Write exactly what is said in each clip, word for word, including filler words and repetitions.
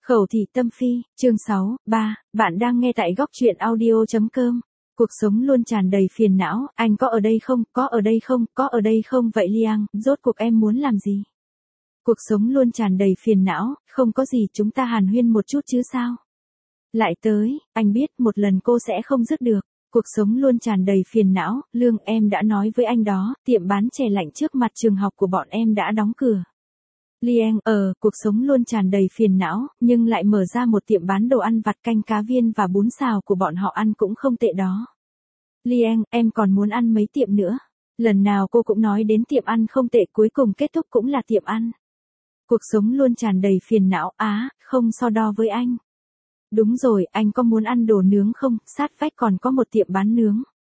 Khẩu thị tâm phi, chương sáu, ba, bạn đang nghe tại góc truyện audio.com. Cuộc sống luôn tràn đầy phiền não, anh có ở đây không, có ở đây không, có ở đây không vậy Liang, rốt cuộc em muốn làm gì? Cuộc sống luôn tràn đầy phiền não, không có gì chúng ta hàn huyên một chút chứ sao? Lại tới, anh biết một lần cô sẽ không dứt được. Cuộc sống luôn tràn đầy phiền não, Lương em đã nói với anh đó, tiệm bán chè lạnh trước mặt trường học của bọn em đã đóng cửa. Liang, ờ, cuộc sống luôn tràn đầy phiền não, nhưng lại mở ra một tiệm bán đồ ăn vặt canh cá viên và bún xào của bọn họ ăn cũng không tệ đó. Liang, em còn muốn ăn mấy tiệm nữa. Lần nào cô cũng nói đến tiệm ăn không tệ cuối cùng kết thúc cũng là tiệm ăn. Cuộc sống luôn tràn đầy phiền não, á, không so đo với anh. Đúng rồi, anh có muốn ăn đồ nướng không, sát vách còn có một tiệm bán nướng.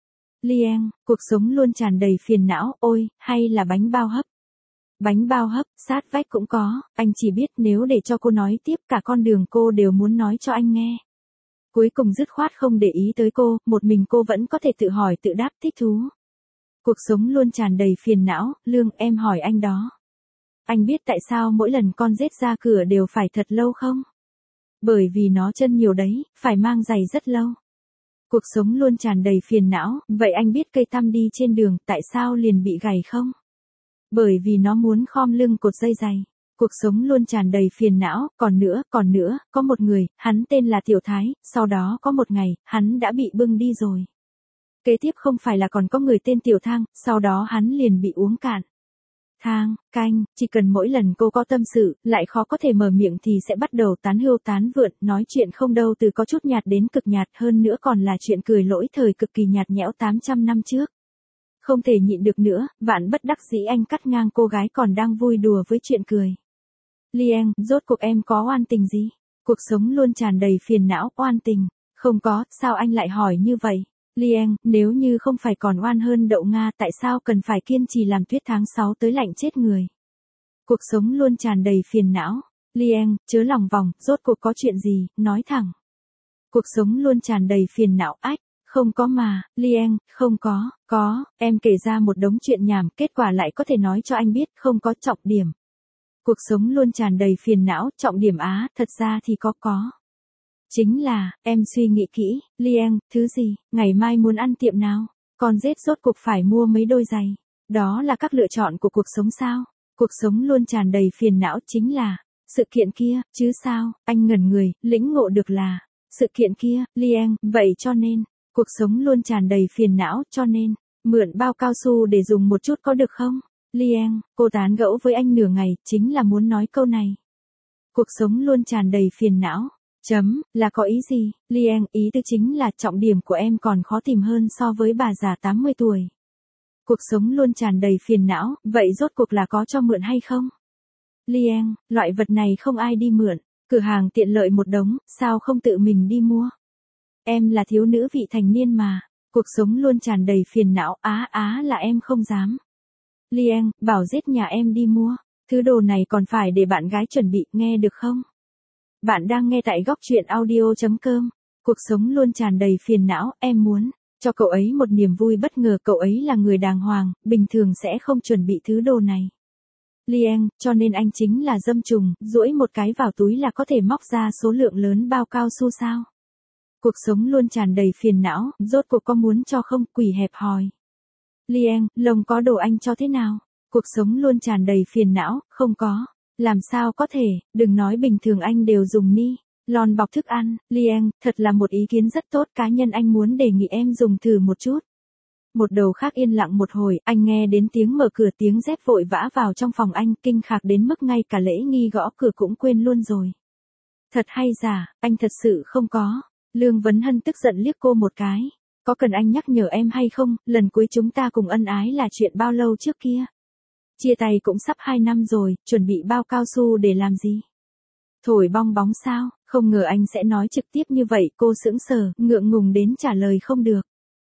Liang, cuộc sống luôn tràn đầy phiền não, ôi, hay là bánh bao hấp. Bánh bao hấp, sát vách cũng có, anh chỉ biết nếu để cho cô nói tiếp cả con đường cô đều muốn nói cho anh nghe. Cuối cùng dứt khoát không để ý tới cô, một mình cô vẫn có thể tự hỏi tự đáp thích thú. Cuộc sống luôn tràn đầy phiền não, Lương em hỏi anh đó. Anh biết tại sao mỗi lần con rết ra cửa đều phải thật lâu không? Bởi vì nó chân nhiều đấy, phải mang giày rất lâu. Cuộc sống luôn tràn đầy phiền não, vậy anh biết cây tăm đi trên đường tại sao liền bị gãy không? Bởi vì nó muốn khom lưng cột dây giày. Cuộc sống luôn tràn đầy phiền não, còn nữa, còn nữa, có một người, hắn tên là Tiểu Thái, sau đó có một ngày, hắn đã bị bưng đi rồi. Kế tiếp không phải là còn có người tên Tiểu Thang, sau đó hắn liền bị uống cạn. Thang, canh, chỉ cần mỗi lần cô có tâm sự, lại khó có thể mở miệng thì sẽ bắt đầu tán hưu tán vượn, nói chuyện không đâu từ có chút nhạt đến cực nhạt hơn nữa còn là chuyện cười lỗi thời cực kỳ nhạt nhẽo tám trăm năm trước. Không thể nhịn được nữa, vạn bất đắc dĩ anh cắt ngang cô gái còn đang vui đùa với chuyện cười. Liang, rốt cuộc em có oan tình gì? Cuộc sống luôn tràn đầy phiền não, oan tình. Không có, sao anh lại hỏi như vậy? Liang, nếu như không phải còn oan hơn đậu Nga tại sao cần phải kiên trì làm tuyết tháng sáu tới lạnh chết người? Cuộc sống luôn tràn đầy phiền não. Liang, chớ lòng vòng, rốt cuộc có chuyện gì, nói thẳng. Cuộc sống luôn tràn đầy phiền não, ách. Không có mà, Liang, không có, có, em kể ra một đống chuyện nhảm, kết quả lại có thể nói cho anh biết, không có trọng điểm. Cuộc sống luôn tràn đầy phiền não, trọng điểm á, thật ra thì có có. Chính là, em suy nghĩ kỹ, Liang, thứ gì, ngày mai muốn ăn tiệm nào, con rết rốt cuộc phải mua mấy đôi giày. Đó là các lựa chọn của cuộc sống sao? Cuộc sống luôn tràn đầy phiền não chính là, sự kiện kia, chứ sao, anh ngẩn người, lĩnh ngộ được là, sự kiện kia, Liang, vậy cho nên. Cuộc sống luôn tràn đầy phiền não, cho nên, mượn bao cao su để dùng một chút có được không? Liang, cô tán gẫu với anh nửa ngày, chính là muốn nói câu này. Cuộc sống luôn tràn đầy phiền não. Chấm, là có ý gì? Liang, ý tư chính là trọng điểm của em còn khó tìm hơn so với bà già tám mươi tuổi. Cuộc sống luôn tràn đầy phiền não, vậy rốt cuộc là có cho mượn hay không? Liang, loại vật này không ai đi mượn, cửa hàng tiện lợi một đống, sao không tự mình đi mua? Em là thiếu nữ vị thành niên mà, cuộc sống luôn tràn đầy phiền não, á á là em không dám. Liang, bảo giết nhà em đi mua, thứ đồ này còn phải để bạn gái chuẩn bị, nghe được không? Bạn đang nghe tại góc truyện audio.com, cuộc sống luôn tràn đầy phiền não, em muốn cho cậu ấy một niềm vui bất ngờ, cậu ấy là người đàng hoàng, bình thường sẽ không chuẩn bị thứ đồ này. Liang, cho nên anh chính là dâm trùng, duỗi một cái vào túi là có thể móc ra số lượng lớn bao cao su sao? Cuộc sống luôn tràn đầy phiền não, rốt cuộc có muốn cho không, quỷ hẹp hòi. Liang, lồng có đồ anh cho thế nào? Cuộc sống luôn tràn đầy phiền não, không có. Làm sao có thể, đừng nói bình thường anh đều dùng ni lon bọc thức ăn. Liang, thật là một ý kiến rất tốt, cá nhân anh muốn đề nghị em dùng thử một chút. Một đầu khác yên lặng một hồi, anh nghe đến tiếng mở cửa, tiếng dép vội vã vào trong phòng anh, kinh khạc đến mức ngay cả lễ nghi gõ cửa cũng quên luôn rồi. Thật hay giả, anh thật sự không có. Lương Vấn Hân tức giận liếc cô một cái. Có cần anh nhắc nhở em hay không, lần cuối chúng ta cùng ân ái là chuyện bao lâu trước kia? Chia tay cũng sắp hai năm rồi, chuẩn bị bao cao su để làm gì? Thổi bong bóng sao? Không ngờ anh sẽ nói trực tiếp như vậy, cô sững sờ, ngượng ngùng đến trả lời không được.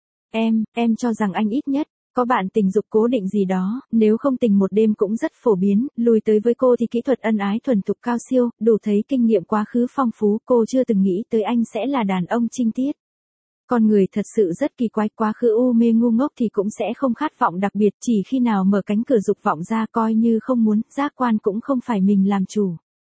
Em, em cho rằng anh ít nhất có bạn tình dục cố định gì đó, nếu không tình một đêm cũng rất phổ biến, lùi tới với cô thì kỹ thuật ân ái thuần thục cao siêu, đủ thấy kinh nghiệm quá khứ phong phú, cô chưa từng nghĩ tới anh sẽ là đàn ông trinh tiết. Con người thật sự rất kỳ quái, quá khứ u mê ngu ngốc thì cũng sẽ không khát vọng đặc biệt, chỉ khi nào mở cánh cửa dục vọng ra coi như không muốn, giác quan cũng không phải mình làm chủ.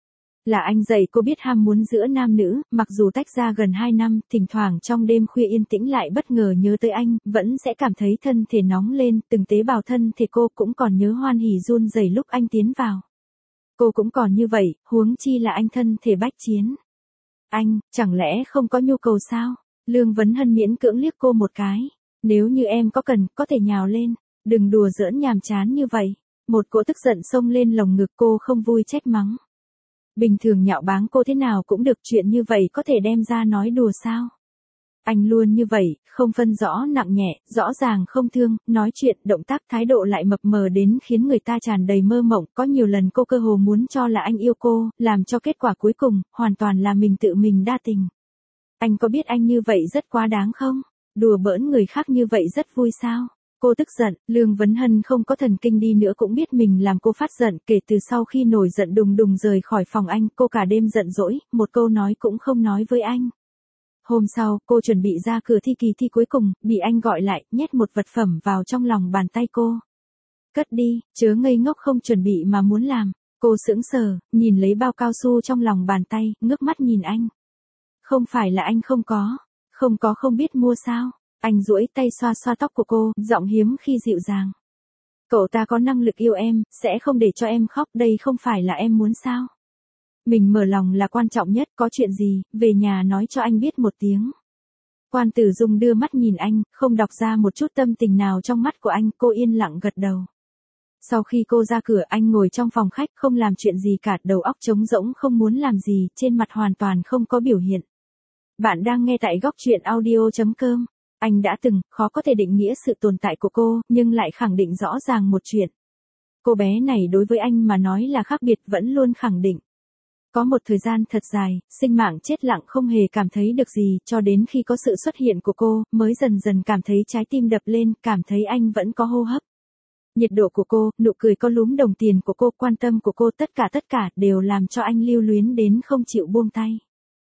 Là anh dạy cô biết ham muốn giữa nam nữ, mặc dù tách ra gần hai năm, thỉnh thoảng trong đêm khuya yên tĩnh lại bất ngờ nhớ tới anh, vẫn sẽ cảm thấy thân thể nóng lên, từng tế bào thân thể cô cũng còn nhớ hoan hỉ run rẩy lúc anh tiến vào. Cô cũng còn như vậy, huống chi là anh thân thể bách chiến. Anh, chẳng lẽ không có nhu cầu sao? Lương Vấn Hân miễn cưỡng liếc cô một cái. Nếu như em có cần, có thể nhào lên, đừng đùa giỡn nhàm chán như vậy. Một cỗ tức giận xông lên lồng ngực cô không vui trách mắng. Bình thường nhạo báng cô thế nào cũng được, chuyện như vậy có thể đem ra nói đùa sao? Anh luôn như vậy, không phân rõ nặng nhẹ, rõ ràng không thương, nói chuyện, động tác, thái độ lại mập mờ đến khiến người ta tràn đầy mơ mộng. Có nhiều lần cô cơ hồ muốn cho là anh yêu cô, làm cho kết quả cuối cùng, hoàn toàn là mình tự mình đa tình. Anh có biết anh như vậy rất quá đáng không? Đùa bỡn người khác như vậy rất vui sao? Cô tức giận, Lương Vấn Hân không có thần kinh đi nữa cũng biết mình làm cô phát giận. Kể từ sau khi nổi giận đùng đùng rời khỏi phòng anh, cô cả đêm giận dỗi, một câu nói cũng không nói với anh. Hôm sau, cô chuẩn bị ra cửa thi kỳ thi cuối cùng, bị anh gọi lại, nhét một vật phẩm vào trong lòng bàn tay cô. Cất đi, chớ ngây ngốc không chuẩn bị mà muốn làm. Cô sững sờ, nhìn lấy bao cao su trong lòng bàn tay, ngước mắt nhìn anh. Không phải là anh không có, không có không biết mua sao. Anh duỗi tay xoa xoa tóc của cô, giọng hiếm khi dịu dàng. Cậu ta có năng lực yêu em, sẽ không để cho em khóc, đây không phải là em muốn sao. Mình mở lòng là quan trọng nhất, có chuyện gì, về nhà nói cho anh biết một tiếng. Quan Tử Dung đưa mắt nhìn anh, không đọc ra một chút tâm tình nào trong mắt của anh, cô yên lặng gật đầu. Sau khi cô ra cửa, anh ngồi trong phòng khách không làm chuyện gì cả, đầu óc trống rỗng không muốn làm gì, trên mặt hoàn toàn không có biểu hiện. Bạn đang nghe tại góc truyện audio chấm com. Anh đã từng, khó có thể định nghĩa sự tồn tại của cô, nhưng lại khẳng định rõ ràng một chuyện. Cô bé này đối với anh mà nói là khác biệt, vẫn luôn khẳng định. Có một thời gian thật dài, sinh mạng chết lặng không hề cảm thấy được gì, cho đến khi có sự xuất hiện của cô, mới dần dần cảm thấy trái tim đập lên, cảm thấy anh vẫn có hô hấp. Nhiệt độ của cô, nụ cười có lúm đồng tiền của cô, quan tâm của cô, tất cả tất cả đều làm cho anh lưu luyến đến không chịu buông tay.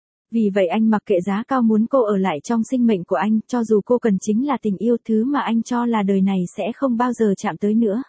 Vì vậy anh mặc kệ giá cao muốn cô ở lại trong sinh mệnh của anh, cho dù cô cần chính là tình yêu, thứ mà anh cho là đời này sẽ không bao giờ chạm tới nữa.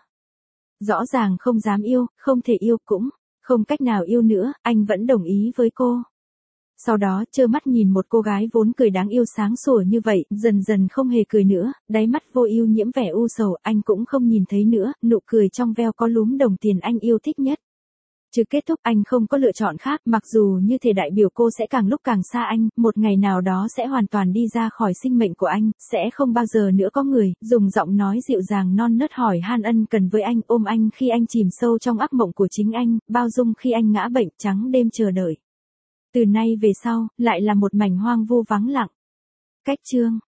Rõ ràng không dám yêu, không thể yêu, cũng không cách nào yêu nữa, anh vẫn đồng ý với cô. Sau đó, trơ mắt nhìn một cô gái vốn cười đáng yêu sáng sủa như vậy, dần dần không hề cười nữa, đáy mắt vô ưu nhiễm vẻ u sầu, anh cũng không nhìn thấy nữa, nụ cười trong veo có lúm đồng tiền anh yêu thích nhất. Chứ kết thúc, anh không có lựa chọn khác, mặc dù như thể đại biểu cô sẽ càng lúc càng xa anh, một ngày nào đó sẽ hoàn toàn đi ra khỏi sinh mệnh của anh, sẽ không bao giờ nữa có người, dùng giọng nói dịu dàng non nớt hỏi han ân cần với anh, ôm anh khi anh chìm sâu trong ác mộng của chính anh, bao dung khi anh ngã bệnh, trắng đêm chờ đợi. Từ nay về sau, lại là một mảnh hoang vu vắng lặng. Cách chương